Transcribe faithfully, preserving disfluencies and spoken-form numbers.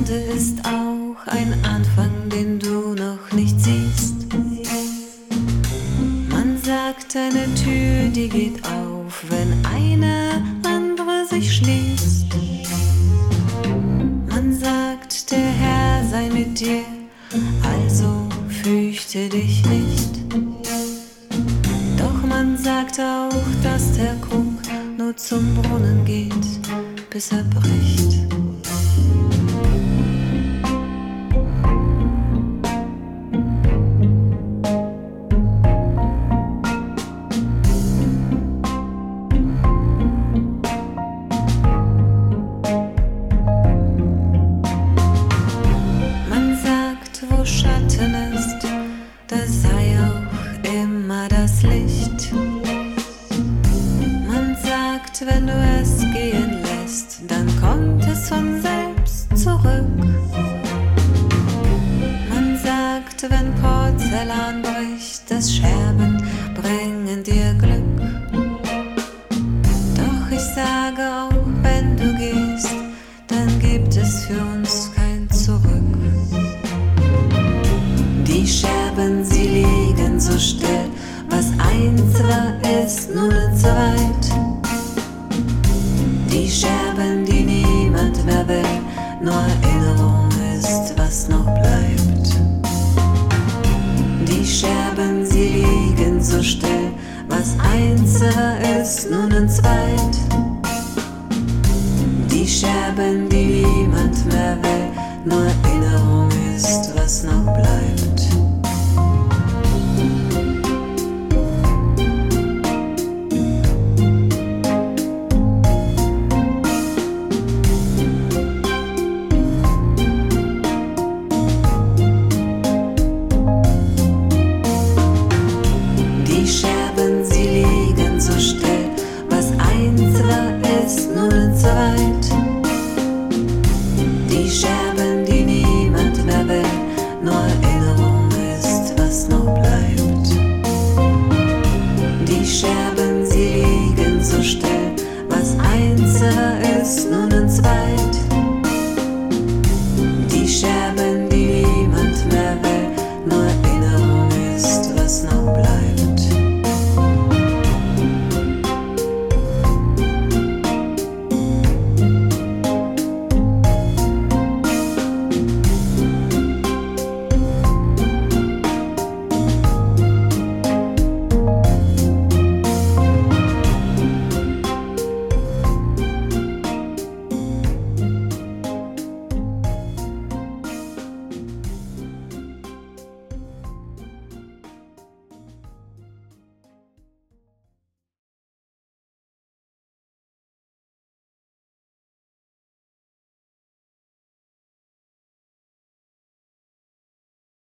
Ende ist auch ein Anfang, den du noch nicht siehst. Man sagt, eine Tür, die geht auf, wenn eine andere sich schließt. Man sagt, der Herr sei mit dir, also fürchte dich nicht. Doch man sagt auch, dass der Krug nur zum Brunnen geht, bis er bricht. Man sagt, wo Schatten ist, da sei auch immer das Licht. Man sagt, wenn du es gehen lässt, dann kommt es von selbst zurück. Man sagt, wenn Porzellan bricht, dass Scherben bringen dir Glück. Doch ich sage auch, wenn du gehst, dann gibt es für uns kein Zurück. Die Scherben, sie liegen so still, was eins war, ist nun ein zweit. Die Scherben, die niemand mehr will, nur Erinnerung ist, was noch bleibt. Die Scherben, sie liegen so still, was eins war, ist nun ein zweit. Die Scherben, die niemand mehr will, nur Erinnerung ist, was noch bleibt.